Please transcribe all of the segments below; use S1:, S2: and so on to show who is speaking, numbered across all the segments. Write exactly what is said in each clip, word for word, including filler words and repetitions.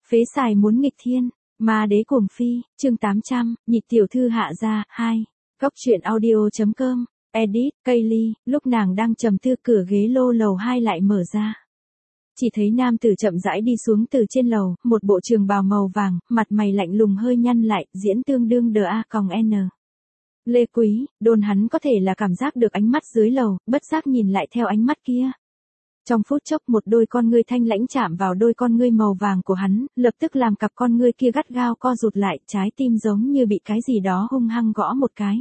S1: Phế xài muốn nghịch thiên, ma đế cuồng phi, chương tám trăm, nhị tiểu thư hạ gia, hai. Góc truyện audio.com, edit, Kaylee, lúc nàng đang trầm tư cửa ghế lô lầu hai lại mở ra. Chỉ thấy nam tử chậm rãi đi xuống từ trên lầu, một bộ trường bào màu vàng, mặt mày lạnh lùng hơi nhăn lại, diễn tương đương đờ a còng n. Lê Quý, đồn hắn có thể là cảm giác được ánh mắt dưới lầu, bất giác nhìn lại theo ánh mắt kia. Trong phút chốc một đôi con ngươi thanh lãnh chạm vào đôi con ngươi màu vàng của hắn, lập tức làm cặp con ngươi kia gắt gao co rụt lại, trái tim giống như bị cái gì đó hung hăng gõ một cái.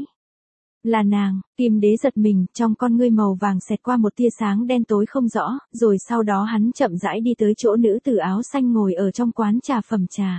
S1: Là nàng, Kim Đế giật mình, trong con ngươi màu vàng xẹt qua một tia sáng đen tối không rõ, rồi sau đó hắn chậm rãi đi tới chỗ nữ tử áo xanh ngồi ở trong quán trà phẩm trà.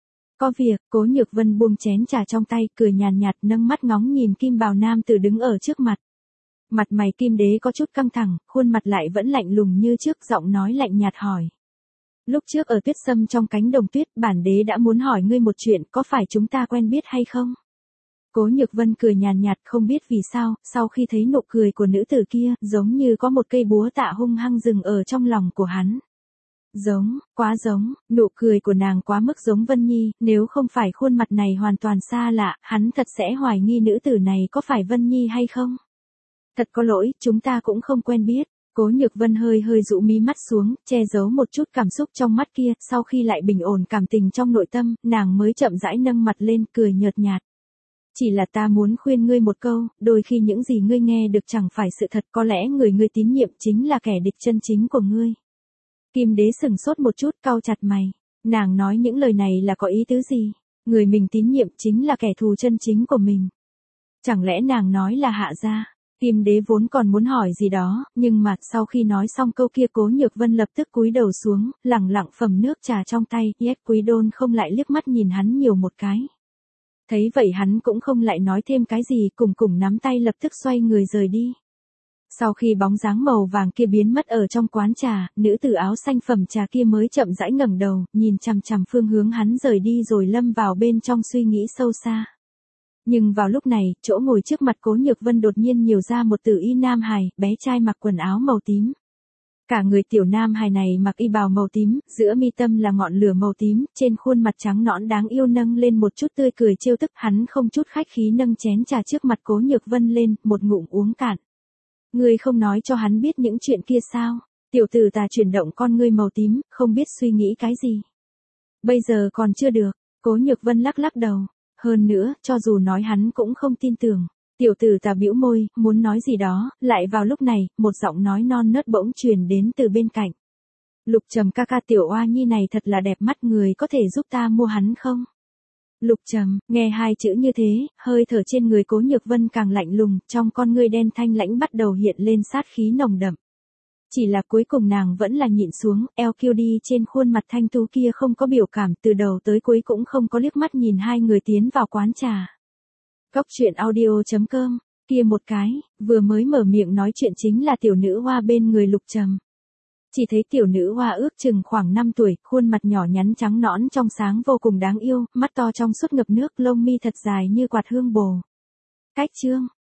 S1: Có việc, Cố Nhược Vân buông chén trà trong tay, cười nhàn nhạt, nâng mắt ngóng nhìn kim bào nam tử đứng ở trước mặt. Mặt mày Kim Đế có chút căng thẳng, khuôn mặt lại vẫn lạnh lùng như trước, giọng nói lạnh nhạt hỏi. Lúc trước ở Tuyết Sâm trong cánh đồng tuyết, bản đế đã muốn hỏi ngươi một chuyện, có phải chúng ta quen biết hay không? Cố Nhược Vân cười nhàn nhạt, không biết vì sao, sau khi thấy nụ cười của nữ tử kia, giống như có một cây búa tạ hung hăng dừng ở trong lòng của hắn. Giống, quá giống, nụ cười của nàng quá mức giống Vân Nhi, nếu không phải khuôn mặt này hoàn toàn xa lạ, hắn thật sẽ hoài nghi nữ tử này có phải Vân Nhi hay không? Thật có lỗi, chúng ta cũng không quen biết. Cố Nhược Vân hơi hơi dụ mí mắt xuống, che giấu một chút cảm xúc trong mắt kia, sau khi lại bình ổn cảm tình trong nội tâm, nàng mới chậm rãi nâng mặt lên, cười nhợt nhạt. Chỉ là ta muốn khuyên ngươi một câu, đôi khi những gì ngươi nghe được chẳng phải sự thật, có lẽ người ngươi tín nhiệm chính là kẻ địch chân chính của ngươi. Kim Đế sừng sốt một chút, cau chặt mày. Nàng nói những lời này là có ý tứ gì? Người mình tín nhiệm chính là kẻ thù chân chính của mình. Chẳng lẽ nàng nói là Hạ gia? Kim Đế vốn còn muốn hỏi gì đó, nhưng mà sau khi nói xong câu kia Cố Nhược Vân lập tức cúi đầu xuống, lẳng lặng phẩm nước trà trong tay, Yết Quý Đôn không lại liếc mắt nhìn hắn nhiều một cái. Thấy vậy hắn cũng không lại nói thêm cái gì, cùng cùng nắm tay lập tức xoay người rời đi. Sau khi bóng dáng màu vàng kia biến mất ở trong quán trà, nữ tử áo xanh phẩm trà kia mới chậm rãi ngẩng đầu, nhìn chằm chằm phương hướng hắn rời đi rồi lâm vào bên trong suy nghĩ sâu xa. Nhưng vào lúc này, chỗ ngồi trước mặt Cố Nhược Vân đột nhiên nhiều ra một tử y nam hài, bé trai mặc quần áo màu tím. Cả người tiểu nam hài này mặc y bào màu tím, giữa mi tâm là ngọn lửa màu tím, trên khuôn mặt trắng nõn đáng yêu nâng lên một chút tươi cười trêu tức, hắn không chút khách khí nâng chén trà trước mặt Cố Nhược Vân lên, một ngụm uống cạn. Ngươi không nói cho hắn biết những chuyện kia sao? Tiểu tử ta chuyển động con ngươi màu tím, không biết suy nghĩ cái gì. Bây giờ còn chưa được, Cố Nhược Vân lắc lắc đầu. Hơn nữa, cho dù nói hắn cũng không tin tưởng. Tiểu tử ta bĩu môi, muốn nói gì đó, lại vào lúc này, một giọng nói non nớt bỗng truyền đến từ bên cạnh. Lục Trầm ca ca, tiểu oa nhi này thật là đẹp mắt, người có thể giúp ta mua hắn không? Lục Trầm, nghe hai chữ như thế, hơi thở trên người Cố Nhược Vân càng lạnh lùng, trong con ngươi đen thanh lãnh bắt đầu hiện lên sát khí nồng đậm. Chỉ là cuối cùng nàng vẫn là nhịn xuống, eo kiêu đi trên khuôn mặt thanh tú kia không có biểu cảm, từ đầu tới cuối cũng không có liếc mắt nhìn hai người tiến vào quán trà. Góc truyện audio.com, kia một cái, vừa mới mở miệng nói chuyện chính là tiểu nữ hoa bên người Lục Trầm. Chỉ thấy tiểu nữ hoa ước chừng khoảng năm tuổi, khuôn mặt nhỏ nhắn trắng nõn trong sáng vô cùng đáng yêu, mắt to trong suốt ngập nước, lông mi thật dài như quạt hương bồ. Cách chương,